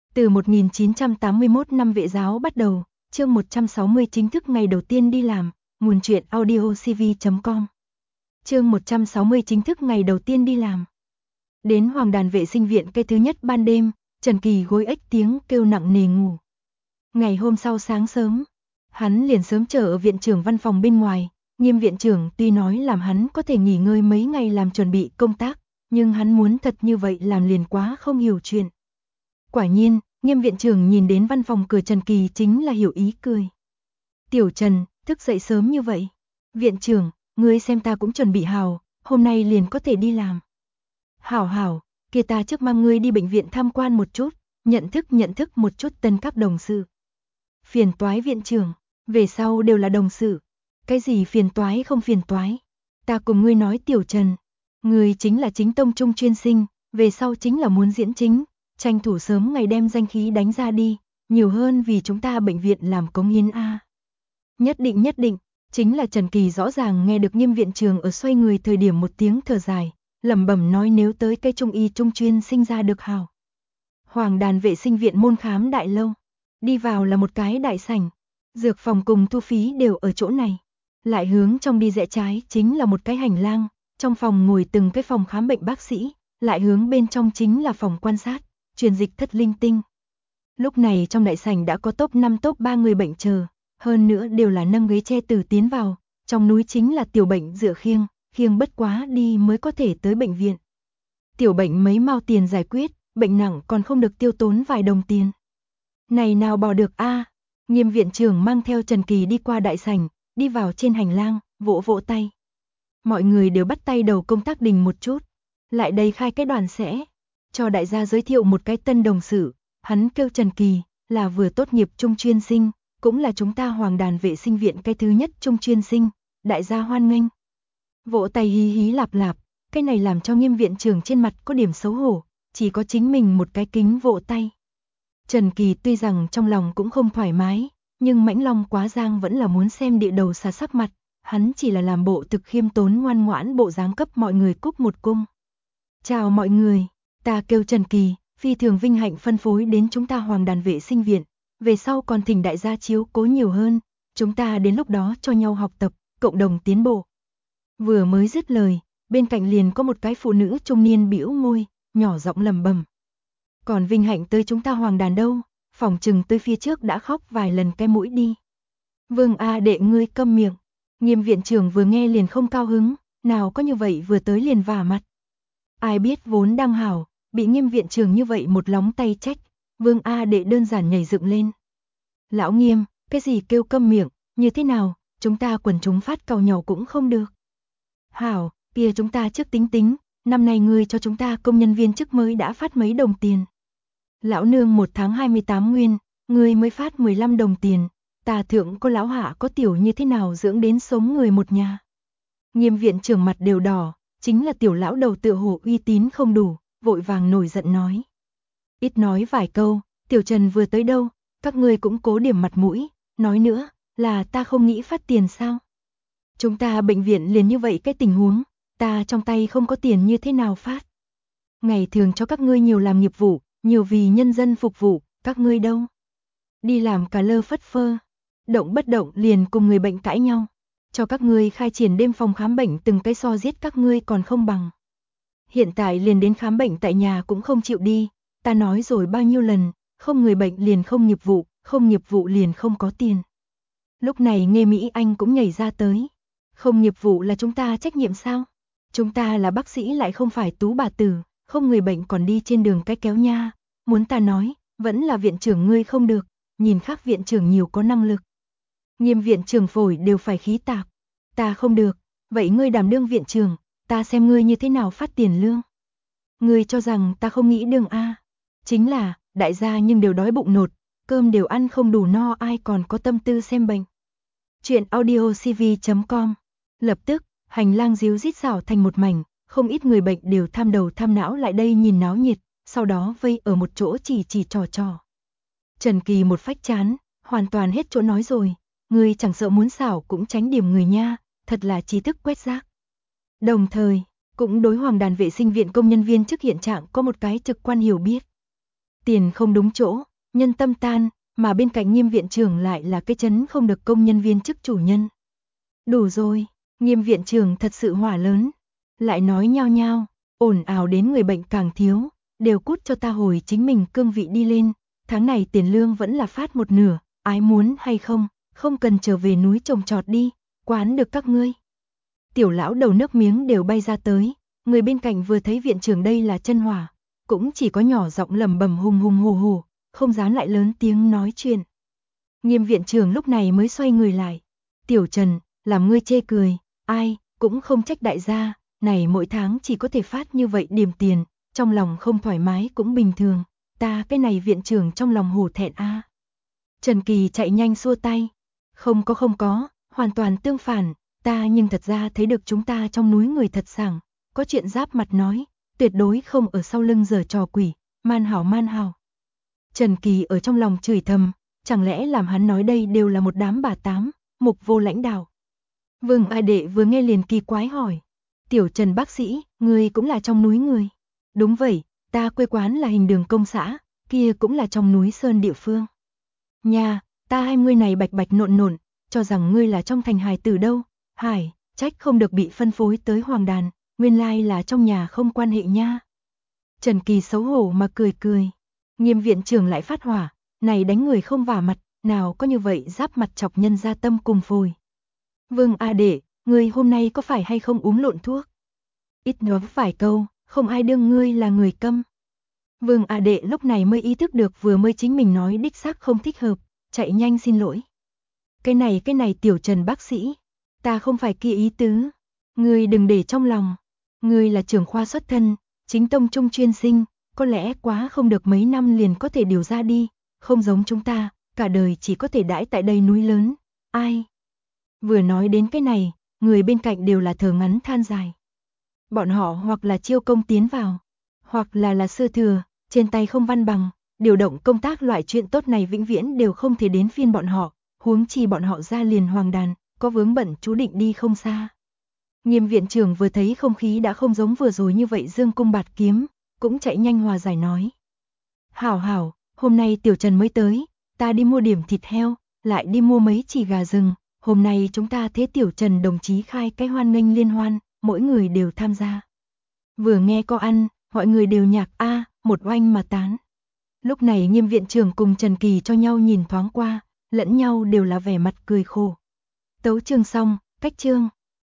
Từ 1981 năm vệ giáo bắt đầu, chương 160 chính thức ngày đầu tiên đi làm, nguồn truyện audiocv.com. Chương 160 chính thức ngày đầu tiên đi làm. Đến Hoàng Đàn vệ sinh viện cái thứ nhất ban đêm, Trần Kỳ gối ếch tiếng kêu nặng nề ngủ. Ngày hôm sau sáng sớm, hắn liền sớm chờ ở viện trưởng văn phòng bên ngoài. Nghiêm viện trưởng tuy nói làm hắn có thể nghỉ ngơi mấy ngày làm chuẩn bị công tác, nhưng hắn muốn thật như vậy làm liền quá không hiểu chuyện. Quả nhiên, Nghiêm viện trưởng nhìn đến văn phòng cửa Trần Kỳ chính là hiểu ý cười. Tiểu Trần, thức dậy sớm như vậy. Viện trưởng, ngươi xem ta cũng chuẩn bị hào, hôm nay liền có thể đi làm. Hảo hảo, kia ta trước mang ngươi đi bệnh viện tham quan một chút, nhận thức một chút tân các đồng sự. Phiền toái viện trưởng, về sau đều là đồng sự. Cái gì phiền toái không phiền toái. Ta cùng ngươi nói Tiểu Trần, ngươi chính là chính tông trung chuyên sinh, về sau chính là muốn diễn chính, tranh thủ sớm ngày đem danh khí đánh ra đi, nhiều hơn vì chúng ta bệnh viện làm cống hiến a. Nhất định, chính là Trần Kỳ rõ ràng nghe được Nghiêm viện trưởng ở xoay người thời điểm một tiếng thở dài, lẩm bẩm nói nếu tới cây trung y trung chuyên sinh ra được hảo. Hoàng Đàn vệ sinh viện môn khám đại lâu, đi vào là một cái đại sảnh, dược phòng cùng thu phí đều ở chỗ này. Lại hướng trong đi rẽ trái chính là một cái hành lang, trong phòng ngồi từng cái phòng khám bệnh bác sĩ, lại hướng bên trong chính là phòng quan sát, truyền dịch thất linh tinh. Lúc này trong đại sảnh đã có top 5 top 3 người bệnh chờ, hơn nữa đều là nâng ghế che từ tiến vào, trong núi chính là tiểu bệnh dựa khiêng bất quá đi mới có thể tới bệnh viện. Tiểu bệnh mấy mao tiền giải quyết, bệnh nặng còn không được tiêu tốn vài đồng tiền. Này nào bỏ được a. Nghiêm viện trưởng mang theo Trần Kỳ đi qua đại sảnh, đi vào trên hành lang, vỗ vỗ tay. Mọi người đều bắt tay đầu công tác đình một chút, lại đây khai cái đoàn sẽ, cho đại gia giới thiệu một cái tân đồng sự, hắn kêu Trần Kỳ, là vừa tốt nghiệp trung chuyên sinh, cũng là chúng ta Hoàng Đàn vệ sinh viện cái thứ nhất trung chuyên sinh, đại gia hoan nghênh. Vỗ tay hí hí lạp lạp, cái này làm cho Nghiêm viện trưởng trên mặt có điểm xấu hổ, chỉ có chính mình một cái kính vỗ tay. Trần Kỳ tuy rằng trong lòng cũng không thoải mái, nhưng mãnh long quá giang vẫn là muốn xem địa đầu xà sắc mặt, hắn chỉ là làm bộ thực khiêm tốn ngoan ngoãn bộ dáng cấp mọi người cúc một cung. Chào mọi người, ta kêu Trần Kỳ, phi thường vinh hạnh phân phối đến chúng ta Hoàng Đàn vệ sinh viện, về sau còn thỉnh đại gia chiếu cố nhiều hơn, chúng ta đến lúc đó cho nhau học tập, cộng đồng tiến bộ. Vừa mới dứt lời, bên cạnh liền có một cái phụ nữ trung niên bĩu môi, nhỏ giọng lẩm bẩm. Còn vinh hạnh tới chúng ta Hoàng Đàn đâu, phỏng chừng tới phía trước đã khóc vài lần cái mũi đi. Vương a đệ ngươi câm miệng. Nghiêm viện trưởng vừa nghe liền không cao hứng, nào có như vậy vừa tới liền vả mặt. Ai biết vốn đang hảo, bị Nghiêm viện trưởng như vậy một lóng tay trách, Vương a đệ đơn giản nhảy dựng lên. Lão Nghiêm, cái gì kêu câm miệng, như thế nào, chúng ta quần chúng phát càu nhau cũng không được. Hảo, kia chúng ta trước tính, năm nay ngươi cho chúng ta công nhân viên chức mới đã phát mấy đồng tiền. Lão nương 1 tháng 28 nguyên, ngươi mới phát 15 đồng tiền, ta thượng có lão hạ có tiểu như thế nào dưỡng đến sống người một nhà. Nghiêm viện trưởng mặt đều đỏ, chính là tiểu lão đầu tựa hồ uy tín không đủ, vội vàng nổi giận nói. Ít nói vài câu, Tiểu Trần vừa tới đâu, các ngươi cũng cố điểm mặt mũi, nói nữa, là ta không nghĩ phát tiền sao. Chúng ta bệnh viện liền như vậy cái tình huống, ta trong tay không có tiền như thế nào phát. Ngày thường cho các ngươi nhiều làm nghiệp vụ, nhiều vì nhân dân phục vụ, các ngươi đâu. Đi làm cả lơ phất phơ, động bất động liền cùng người bệnh cãi nhau. Cho các ngươi khai triển đêm phòng khám bệnh từng cái so giết các ngươi còn không bằng. Hiện tại liền đến khám bệnh tại nhà cũng không chịu đi, ta nói rồi bao nhiêu lần, không người bệnh liền không nghiệp vụ, không nghiệp vụ liền không có tiền. Lúc này Nghê Mỹ Anh cũng nhảy ra tới. Không nghiệp vụ là chúng ta trách nhiệm sao? Chúng ta là bác sĩ lại không phải tú bà tử, không người bệnh còn đi trên đường cái kéo nha. Muốn ta nói, vẫn là viện trưởng ngươi không được, nhìn khác viện trưởng nhiều có năng lực. Nghiêm viện trưởng phổi đều phải khí tạc. Ta không được, vậy ngươi đảm đương viện trưởng, ta xem ngươi như thế nào phát tiền lương. Ngươi cho rằng ta không nghĩ đương a? Chính là, đại gia nhưng đều đói bụng nột, cơm đều ăn không đủ no ai còn có tâm tư xem bệnh. Chuyện audiocv.com. Lập tức, hành lang ríu rít rào thành một mảnh, không ít người bệnh đều tham đầu tham não lại đây nhìn náo nhiệt, sau đó vây ở một chỗ chỉ trò. Trần Kỳ một phách chán, hoàn toàn hết chỗ nói rồi, ngươi chẳng sợ muốn xảo cũng tránh điểm người nha, thật là trí thức quét rác. Đồng thời, cũng đối Hoàng Đàn vệ sinh viện công nhân viên chức hiện trạng có một cái trực quan hiểu biết. Tiền không đúng chỗ, nhân tâm tan, mà bên cạnh Nghiêm viện trưởng lại là cái trấn không được công nhân viên chức chủ nhân. Đủ rồi, Nghiêm viện trưởng thật sự hỏa lớn, lại nói nhao nhao, ồn ào đến người bệnh càng thiếu, đều cút cho ta hồi chính mình cương vị đi lên, tháng này tiền lương vẫn là phát một nửa, ái muốn hay không, không cần trở về núi trồng trọt đi, quán được các ngươi. Tiểu lão đầu nước miếng đều bay ra tới, người bên cạnh vừa thấy viện trưởng đây là chân hỏa, cũng chỉ có nhỏ giọng lẩm bẩm hùng hùng hổ hổ, không dám lại lớn tiếng nói chuyện. Nghiêm viện trưởng lúc này mới xoay người lại, Tiểu Trần, làm ngươi chê cười, ai, cũng không trách đại gia, này mỗi tháng chỉ có thể phát như vậy điểm tiền, trong lòng không thoải mái cũng bình thường, ta cái này viện trưởng trong lòng hổ thẹn a. Trần Kỳ chạy nhanh xua tay, không có, hoàn toàn tương phản, ta nhưng thật ra thấy được chúng ta trong núi người thật sảng, có chuyện giáp mặt nói, tuyệt đối không ở sau lưng giở trò quỷ, man hảo. Trần Kỳ ở trong lòng chửi thầm, chẳng lẽ làm hắn nói đây đều là một đám bà tám, mục vô lãnh đạo. Vương A Đệ vừa nghe liền kỳ quái hỏi, Tiểu Trần bác sĩ, ngươi cũng là trong núi người. Đúng vậy, ta quê quán là Hình Đường công xã, kia cũng là trong núi sơn địa phương. Nhà, ta hai ngươi này bạch nộn, cho rằng ngươi là trong thành hài tử đâu, hải, trách không được bị phân phối tới hoàng đàn, nguyên lai là trong nhà không quan hệ nha. Trần Kỳ xấu hổ mà cười, Nghiêm viện trưởng lại phát hỏa, này đánh người không vả mặt, nào có như vậy giáp mặt chọc nhân gia tâm cùng phổi. Vương A Đệ, ngươi hôm nay có phải hay không uống lộn thuốc? Ít nói vài câu, không ai đương ngươi là người câm. Vương A Đệ lúc này mới ý thức được vừa mới chính mình nói đích xác không thích hợp, chạy nhanh xin lỗi. Cái này Tiểu Trần bác sĩ, ta không phải kia ý tứ, ngươi đừng để trong lòng, ngươi là trưởng khoa xuất thân, chính tông trung chuyên sinh, có lẽ quá không được mấy năm liền có thể điều ra đi, không giống chúng ta, cả đời chỉ có thể đãi tại đây núi lớn, ai? Vừa nói đến cái này, người bên cạnh đều là thở ngắn than dài. Bọn họ hoặc là chiêu công tiến vào, hoặc là sư thừa, trên tay không văn bằng, điều động công tác loại chuyện tốt này vĩnh viễn đều không thể đến phiên bọn họ, huống chi bọn họ ra liền hoàng đàn, có vướng bận chú định đi không xa. Nghiêm viện trưởng vừa thấy không khí đã không giống vừa rồi như vậy dương cung bạt kiếm, cũng chạy nhanh hòa giải nói. Hảo, hôm nay Tiểu Trần mới tới, ta đi mua điểm thịt heo, lại đi mua mấy chỉ gà rừng, hôm nay chúng ta thế Tiểu Trần đồng chí khai cái hoan nghênh liên hoan, mỗi người đều tham gia. Vừa nghe có ăn, mọi người đều nhạc a, một oanh mà tán. Lúc này Nghiêm viện trưởng cùng Trần Kỳ cho nhau nhìn thoáng qua, lẫn nhau đều là vẻ mặt cười khổ. Tấu chương xong, cách chương.